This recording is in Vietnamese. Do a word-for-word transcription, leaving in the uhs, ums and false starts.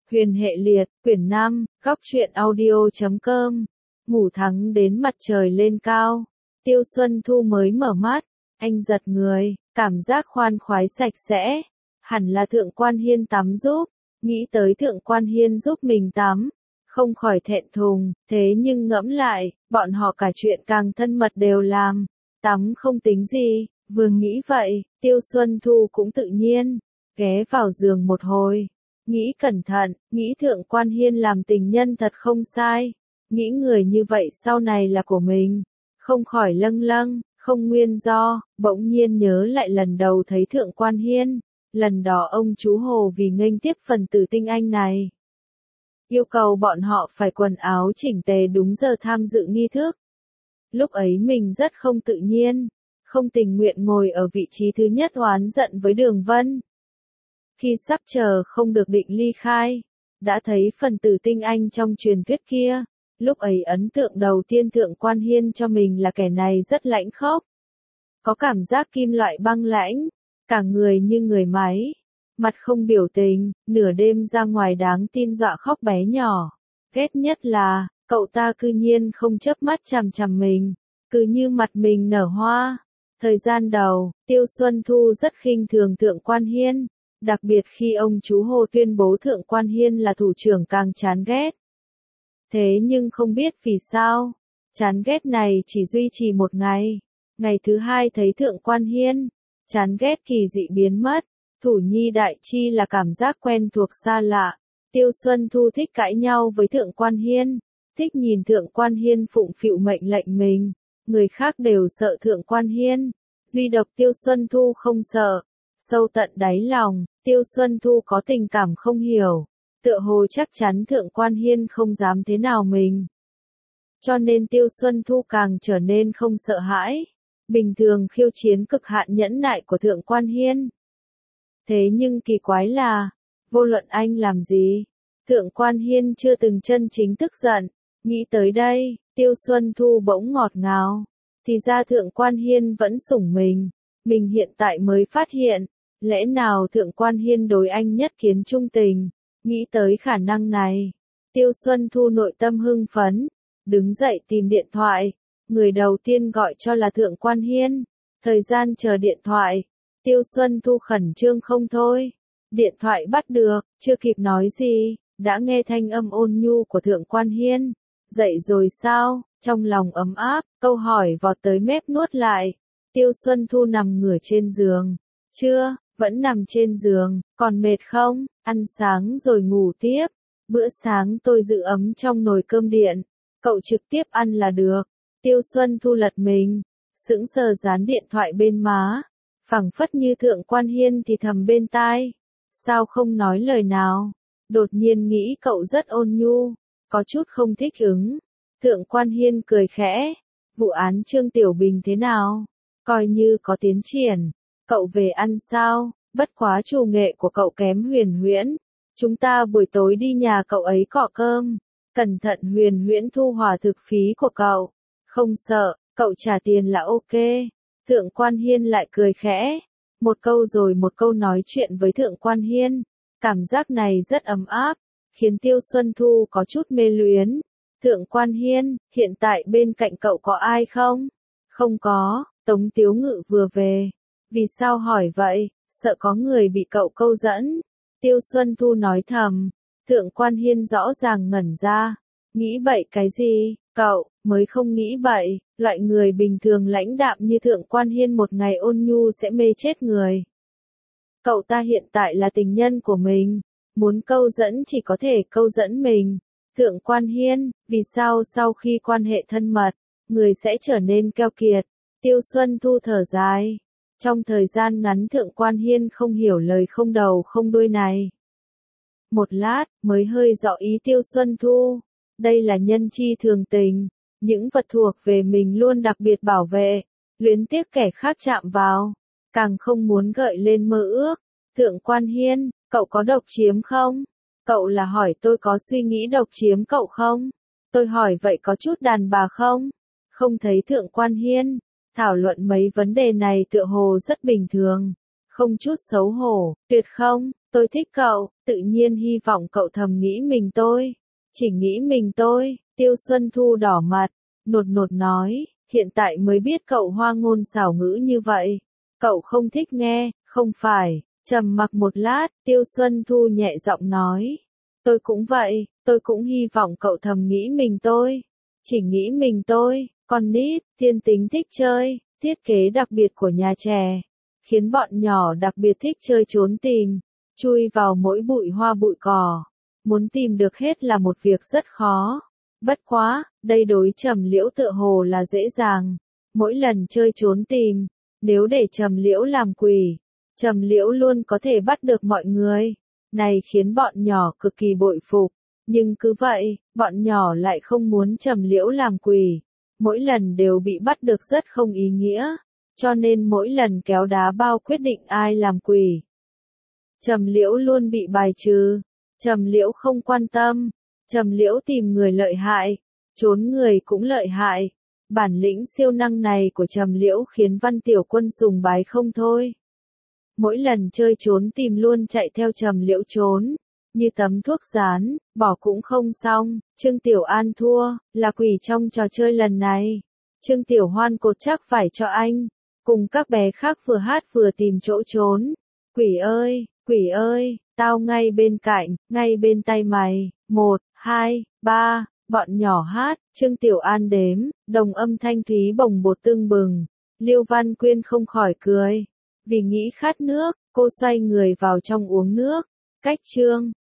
Huyền hệ liệt, quyển năm, góc truyện audio chấm com. Ngủ thắng đến mặt trời lên cao. Tiêu Xuân Thu mới mở mắt, anh giật người, cảm giác khoan khoái sạch sẽ. Hẳn là Thượng Quan Hiên tắm giúp, nghĩ tới Thượng Quan Hiên giúp mình tắm, không khỏi thẹn thùng, thế nhưng ngẫm lại, bọn họ cả chuyện càng thân mật đều làm, tắm không tính gì, vừa nghĩ vậy, Tiêu Xuân Thu cũng tự nhiên, ghé vào giường một hồi. Nghĩ cẩn thận, nghĩ Thượng Quan Hiên làm tình nhân thật không sai, nghĩ người như vậy sau này là của mình, không khỏi lâng lâng, không nguyên do, bỗng nhiên nhớ lại lần đầu thấy Thượng Quan Hiên, lần đó ông chú Hồ vì nghênh tiếp phần tử tinh anh này, yêu cầu bọn họ phải quần áo chỉnh tề đúng giờ tham dự nghi thức. Lúc ấy mình rất không tự nhiên, không tình nguyện ngồi ở vị trí thứ nhất oán giận với Đường Vân. Khi sắp chờ không được định ly khai, đã thấy phần tử tinh anh trong truyền thuyết kia, lúc ấy ấn tượng đầu tiên Thượng Quan Hiên cho mình là kẻ này rất lãnh khốc. Có cảm giác kim loại băng lãnh, cả người như người máy, mặt không biểu tình, nửa đêm ra ngoài đáng tin dọa khóc bé nhỏ. Ghét nhất là, cậu ta cư nhiên không chớp mắt chằm chằm mình, cứ như mặt mình nở hoa. Thời gian đầu, Tiêu Xuân Thu rất khinh thường Thượng Quan Hiên. Đặc biệt khi ông chú Hồ tuyên bố Thượng Quan Hiên là thủ trưởng càng chán ghét. Thế nhưng không biết vì sao, chán ghét này chỉ duy trì một ngày. Ngày thứ hai thấy Thượng Quan Hiên, chán ghét kỳ dị biến mất. Thủ nhi đại chi là cảm giác quen thuộc xa lạ. Tiêu Xuân Thu thích cãi nhau với Thượng Quan Hiên, thích nhìn Thượng Quan Hiên phụng phịu mệnh lệnh mình. Người khác đều sợ Thượng Quan Hiên, duy độc Tiêu Xuân Thu không sợ. Sâu tận đáy lòng, Tiêu Xuân Thu có tình cảm không hiểu, tựa hồ chắc chắn Thượng Quan Hiên không dám thế nào mình. Cho nên Tiêu Xuân Thu càng trở nên không sợ hãi, bình thường khiêu chiến cực hạn nhẫn nại của Thượng Quan Hiên. Thế nhưng kỳ quái là, vô luận anh làm gì, Thượng Quan Hiên chưa từng chân chính tức giận. Nghĩ tới đây, Tiêu Xuân Thu bỗng ngọt ngào, thì ra Thượng Quan Hiên vẫn sủng mình. Mình hiện tại mới phát hiện, lẽ nào Thượng Quan Hiên đối anh nhất kiến trung tình, nghĩ tới khả năng này. Tiêu Xuân Thu nội tâm hưng phấn, đứng dậy tìm điện thoại, người đầu tiên gọi cho là Thượng Quan Hiên. Thời gian chờ điện thoại, Tiêu Xuân Thu khẩn trương không thôi. Điện thoại bắt được, chưa kịp nói gì, đã nghe thanh âm ôn nhu của Thượng Quan Hiên. Dậy rồi sao? Trong lòng ấm áp, câu hỏi vọt tới mép nuốt lại. Tiêu Xuân Thu nằm ngửa trên giường. Chưa, vẫn nằm trên giường, còn mệt không? Ăn sáng rồi ngủ tiếp. Bữa sáng tôi giữ ấm trong nồi cơm điện. Cậu trực tiếp ăn là được. Tiêu Xuân Thu lật mình, sững sờ dán điện thoại bên má. Phẳng phất như Thượng Quan Hiên thì thầm bên tai. Sao không nói lời nào? Đột nhiên nghĩ cậu rất ôn nhu, có chút không thích ứng. Thượng Quan Hiên cười khẽ. Vụ án Trương Tiểu Bình thế nào? Coi như có tiến triển. Cậu về ăn sao? Bất quá chủ nghệ của cậu kém Huyền Huyễn. Chúng ta buổi tối đi nhà cậu ấy cọ cơm. Cẩn thận Huyền Huyễn thu hòa thực phí của cậu. Không sợ, cậu trả tiền là ok. Thượng Quan Hiên lại cười khẽ. Một câu rồi một câu nói chuyện với Thượng Quan Hiên. Cảm giác này rất ấm áp, khiến Tiêu Xuân Thu có chút mê luyến. Thượng Quan Hiên, hiện tại bên cạnh cậu có ai không? Không có. Tống Tiếu Ngự vừa về. Vì sao hỏi vậy? Sợ có người bị cậu câu dẫn. Tiêu Xuân Thu nói thầm. Thượng Quan Hiên rõ ràng ngẩn ra. Nghĩ bậy cái gì? Cậu, mới không nghĩ bậy. Loại người bình thường lãnh đạm như Thượng Quan Hiên một ngày ôn nhu sẽ mê chết người. Cậu ta hiện tại là tình nhân của mình. Muốn câu dẫn chỉ có thể câu dẫn mình. Thượng Quan Hiên, vì sao sau khi quan hệ thân mật, người sẽ trở nên keo kiệt? Tiêu Xuân Thu thở dài. Trong thời gian ngắn Thượng Quan Hiên không hiểu lời không đầu không đuôi này. Một lát, mới hơi rõ ý Tiêu Xuân Thu. Đây là nhân chi thường tình. Những vật thuộc về mình luôn đặc biệt bảo vệ. Luyến tiếc kẻ khác chạm vào. Càng không muốn gợi lên mơ ước. Thượng Quan Hiên, cậu có độc chiếm không? Cậu là hỏi tôi có suy nghĩ độc chiếm cậu không? Tôi hỏi vậy có chút đàn bà không? Không thấy Thượng Quan Hiên thảo luận mấy vấn đề này tựa hồ rất bình thường, không chút xấu hổ, tuyệt không, Tôi thích cậu, tự nhiên hy vọng cậu thầm nghĩ mình tôi. Chỉ nghĩ mình tôi, Tiêu Xuân Thu đỏ mặt, nột nột nói, hiện tại mới biết cậu hoa ngôn xảo ngữ như vậy. Cậu không thích nghe, không phải, trầm mặc một lát, Tiêu Xuân Thu nhẹ giọng nói. Tôi cũng vậy, tôi cũng hy vọng cậu thầm nghĩ mình tôi. Chỉ nghĩ mình tôi, con nít, thiên tính thích chơi, thiết kế đặc biệt của nhà trẻ, khiến bọn nhỏ đặc biệt thích chơi trốn tìm, chui vào mỗi bụi hoa bụi cỏ. Muốn tìm được hết là một việc rất khó. Bất quá, đây đối Trầm Liễu tựa hồ là dễ dàng. Mỗi lần chơi trốn tìm, nếu để Trầm Liễu làm quỷ, Trầm Liễu luôn có thể bắt được mọi người. Này khiến bọn nhỏ cực kỳ bội phục. Nhưng cứ vậy, bọn nhỏ lại không muốn Trầm Liễu làm quỷ. Mỗi lần đều bị bắt được rất không ý nghĩa. Cho nên mỗi lần kéo đá bao quyết định ai làm quỷ, Trầm Liễu luôn bị bài trừ. Trầm Liễu không quan tâm. Trầm Liễu tìm người lợi hại, trốn người cũng lợi hại. Bản lĩnh siêu năng này của Trầm Liễu khiến Văn Tiểu Quân sùng bái không thôi. Mỗi lần chơi trốn tìm luôn chạy theo Trầm Liễu trốn, như tấm thuốc dán, bỏ cũng không xong. Trương Tiểu An thua, là quỷ trong trò chơi lần này. Trương Tiểu Hoan cột chắc phải cho anh, cùng các bé khác vừa hát vừa tìm chỗ trốn. Quỷ ơi, quỷ ơi, tao ngay bên cạnh, ngay bên tay mày. Một, hai, ba, bọn nhỏ hát, Trương Tiểu An đếm, đồng âm thanh thúy bồng bột tưng bừng. Liêu Văn Quyên không khỏi cười. Vì nghĩ khát nước, cô xoay người vào trong uống nước. Cách Trương